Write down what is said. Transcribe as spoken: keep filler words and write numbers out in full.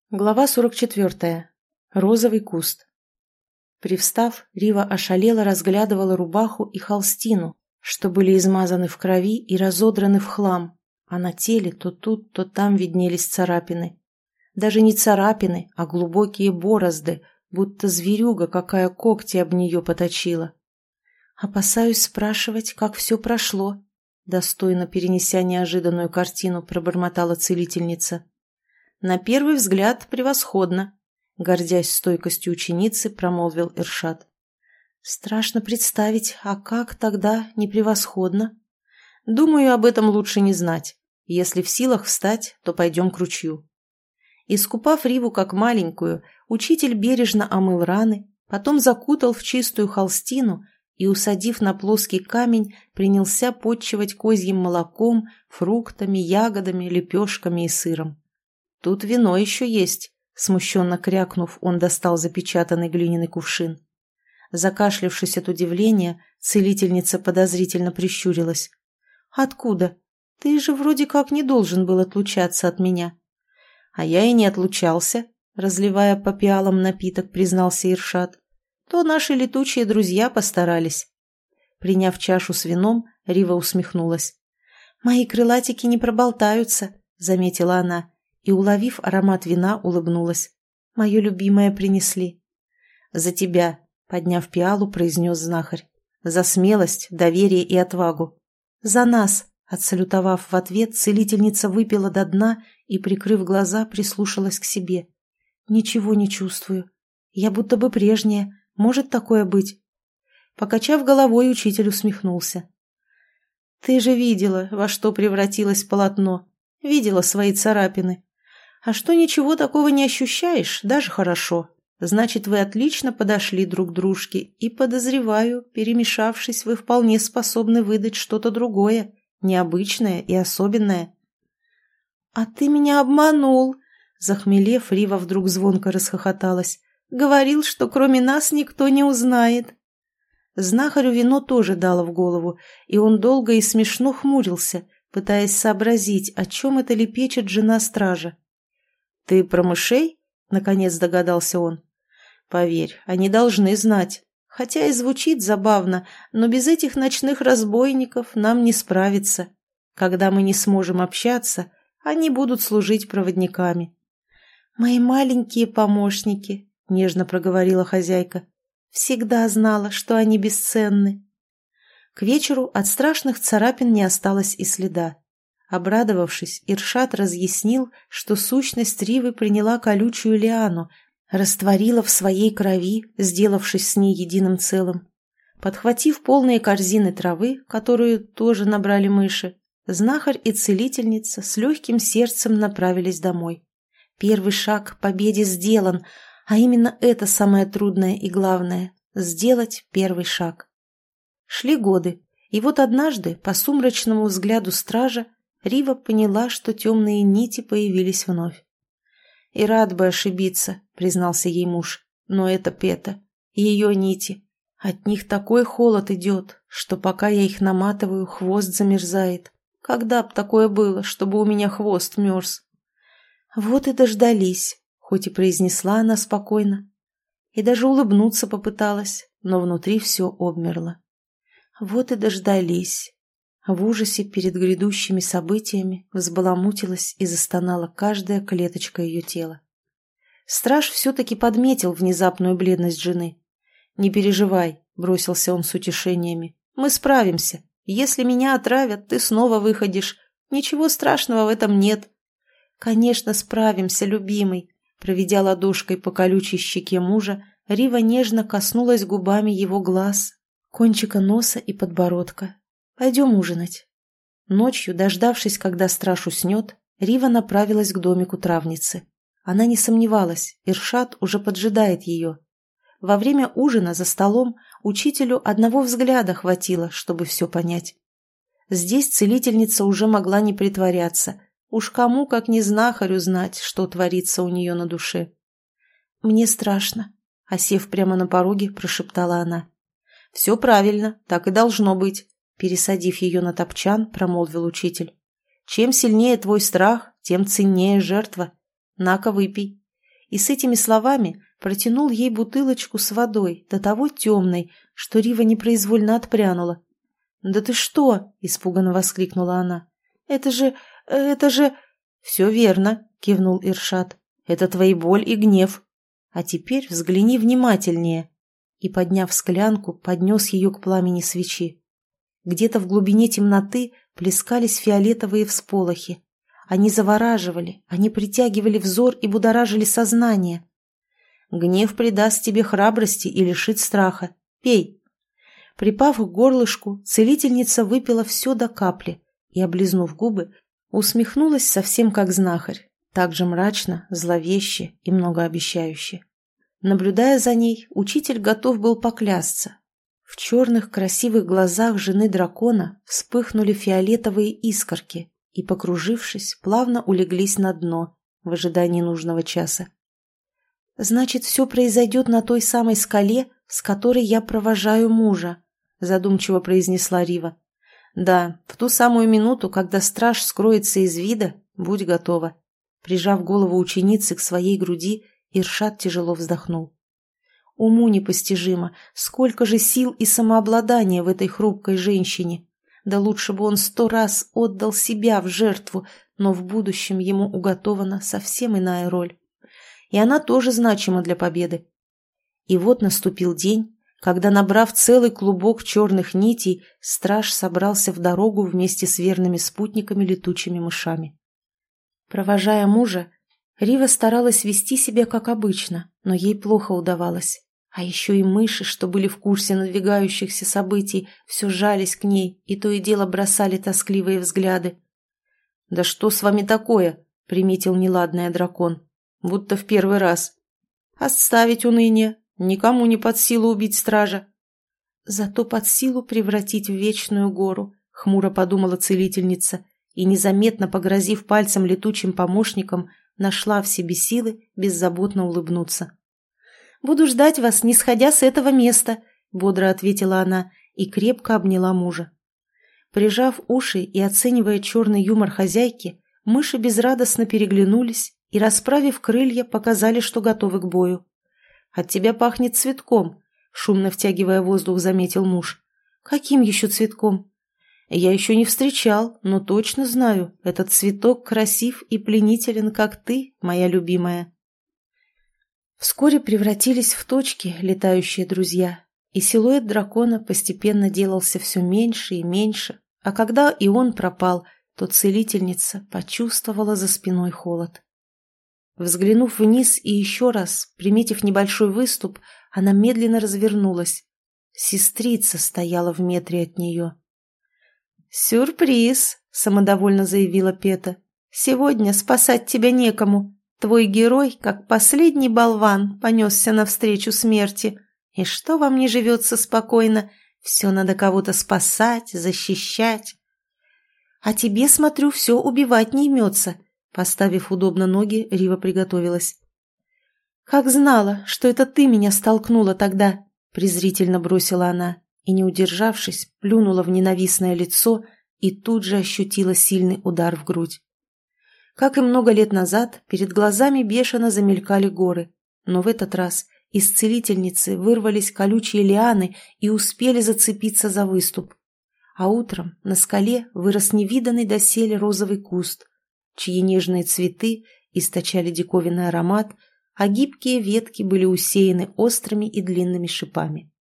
Глава сорок четвертая. Розовый куст. Привстав, Рива ошалело разглядывала рубаху и холстину, что были измазаны в крови и разодраны в хлам, а на теле то тут, то там виднелись царапины. Даже не царапины, а глубокие борозды, будто зверюга какая когти об нее поточила. «Опасаюсь спрашивать, как все прошло», достойно перенеся неожиданную картину, пробормотала целительница. «На первый взгляд превосходно», — гордясь стойкостью ученицы, промолвил Иршад. «Страшно представить, а как тогда не превосходно? Думаю, об этом лучше не знать. Если в силах встать, то пойдем к ручью». Искупав Риву как маленькую, учитель бережно омыл раны, потом закутал в чистую холстину и, усадив на плоский камень, принялся потчевать козьим молоком, фруктами, ягодами, лепешками и сыром. «Тут вино еще есть», — смущенно крякнув, он достал запечатанный глиняный кувшин. Закашлявшись от удивления, целительница подозрительно прищурилась. «Откуда? Ты же вроде как не должен был отлучаться от меня». «А я и не отлучался», — разливая по пиалам напиток, признался Иршад. «То наши летучие друзья постарались». Приняв чашу с вином, Рива усмехнулась. «Мои крылатики не проболтаются», — заметила она, и, уловив аромат вина, улыбнулась. «Мое любимое принесли». «За тебя», — подняв пиалу, произнес знахарь. «За смелость, доверие и отвагу». «За нас», — отсалютовав в ответ, целительница выпила до дна и, прикрыв глаза, прислушалась к себе. «Ничего не чувствую. Я будто бы прежняя. Может такое быть?» Покачав головой, учитель усмехнулся. «Ты же видела, во что превратилось полотно. Видела свои царапины. А что ничего такого не ощущаешь, даже хорошо. Значит, вы отлично подошли друг к дружке, и, подозреваю, перемешавшись, вы вполне способны выдать что-то другое, необычное и особенное». «А ты меня обманул!» Захмелев, Рива вдруг звонко расхохоталась. «Говорил, что кроме нас никто не узнает». Знахарю вино тоже дало в голову, и он долго и смешно хмурился, пытаясь сообразить, о чем это лепечет жена стража. «Ты про мышей?» — наконец догадался он. «Поверь, они должны знать. Хотя и звучит забавно, но без этих ночных разбойников нам не справиться. Когда мы не сможем общаться, они будут служить проводниками». «Мои маленькие помощники», — нежно проговорила хозяйка. «Всегда знала, что они бесценны». К вечеру от страшных царапин не осталось и следа. Обрадовавшись, Иршад разъяснил, что сущность Ривы приняла колючую лиану, растворила в своей крови, сделавшись с ней единым целым. Подхватив полные корзины травы, которую тоже набрали мыши, знахарь и целительница с легким сердцем направились домой. Первый шаг к победе сделан, а именно это самое трудное и главное – сделать первый шаг. Шли годы, и вот однажды, по сумрачному взгляду стража, Рива поняла, что темные нити появились вновь. «И рад бы ошибиться», — признался ей муж, — «но это Пета, ее нити. От них такой холод идет, что пока я их наматываю, хвост замерзает. Когда б такое было, чтобы у меня хвост мерз?» «Вот и дождались», — хоть и произнесла она спокойно, и даже улыбнуться попыталась, но внутри все обмерло. «Вот и дождались». В ужасе перед грядущими событиями взбаламутилась и застонала каждая клеточка ее тела. Страж все-таки подметил внезапную бледность жены. «Не переживай», — бросился он с утешениями, — «мы справимся. Если меня отравят, ты снова выходишь. Ничего страшного в этом нет». «Конечно, справимся, любимый», — проведя ладошкой по колючей щеке мужа, Рива нежно коснулась губами его глаз, кончика носа и подбородка. «Пойдем ужинать». Ночью, дождавшись, когда страж уснет, Рива направилась к домику травницы. Она не сомневалась, Иршад уже поджидает ее. Во время ужина за столом учителю одного взгляда хватило, чтобы все понять. Здесь целительница уже могла не притворяться. Уж кому, как не знахарю, знать, что творится у нее на душе. «Мне страшно», — осев прямо на пороге, прошептала она. «Все правильно, так и должно быть». Пересадив ее на топчан, промолвил учитель. «Чем сильнее твой страх, тем ценнее жертва. На-ка, выпей». и с этими словами протянул ей бутылочку с водой, до того темной, что Рива непроизвольно отпрянула. «Да ты что?» – испуганно воскликнула она. «Это же... это же...» «Все верно», – кивнул Иршад. «Это твои боль и гнев. А теперь взгляни внимательнее». И, подняв склянку, поднес ее к пламени свечи. Где-то в глубине темноты плескались фиолетовые всполохи. Они завораживали, они притягивали взор и будоражили сознание. «Гнев придаст тебе храбрости и лишит страха. Пей». Припав к горлышку, целительница выпила все до капли и, облизнув губы, усмехнулась совсем как знахарь, так же мрачно, зловеще и многообещающе. Наблюдая за ней, учитель готов был поклясться. В черных красивых глазах жены дракона вспыхнули фиолетовые искорки и, покружившись, плавно улеглись на дно в ожидании нужного часа. «Значит, все произойдет на той самой скале, с которой я провожаю мужа», задумчиво произнесла Рива. «Да, в ту самую минуту, когда страж скроется из вида, будь готова». Прижав голову ученицы к своей груди, Иршад тяжело вздохнул. Уму непостижимо, сколько же сил и самообладания в этой хрупкой женщине. Да лучше бы он сто раз отдал себя в жертву, но в будущем ему уготована совсем иная роль. И она тоже значима для победы. И вот наступил день, когда, набрав целый клубок черных нитей, страж собрался в дорогу вместе с верными спутниками летучими мышами. Провожая мужа, Рива старалась вести себя как обычно, но ей плохо удавалось. А еще и мыши, что были в курсе надвигающихся событий, все жались к ней и то и дело бросали тоскливые взгляды. «Да что с вами такое?» — приметил неладное дракон. «Будто в первый раз. Оставить уныние. Никому не под силу убить стража». «Зато под силу превратить в вечную гору», — хмуро подумала целительница и, незаметно погрозив пальцем летучим помощникам, нашла в себе силы беззаботно улыбнуться. «Буду ждать вас, не сходя с этого места», — бодро ответила она и крепко обняла мужа. Прижав уши и оценивая черный юмор хозяйки, мыши безрадостно переглянулись и, расправив крылья, показали, что готовы к бою. «От тебя пахнет цветком», — шумно втягивая воздух, заметил муж. «Каким еще цветком?» «Я еще не встречал, но точно знаю, этот цветок красив и пленителен, как ты, моя любимая». Вскоре превратились в точки летающие друзья, и силуэт дракона постепенно делался все меньше и меньше, а когда и он пропал, то целительница почувствовала за спиной холод. Взглянув вниз и еще раз, приметив небольшой выступ, она медленно развернулась. Сестрица стояла в метре от нее. «Сюрприз!» — самодовольно заявила Пета. «Сегодня спасать тебя некому. Твой герой, как последний болван, понесся навстречу смерти. И что вам не живется спокойно? Все надо кого-то спасать, защищать. А тебе, смотрю, все убивать не имется». Поставив удобно ноги, Рива приготовилась. «Как знала, что это ты меня столкнула тогда!» — презрительно бросила она и, не удержавшись, плюнула в ненавистное лицо и тут же ощутила сильный удар в грудь. Как и много лет назад, перед глазами бешено замелькали горы, но в этот раз из целительницы вырвались колючие лианы и успели зацепиться за выступ. А утром на скале вырос невиданный доселе розовый куст, чьи нежные цветы источали диковинный аромат, а гибкие ветки были усеяны острыми и длинными шипами.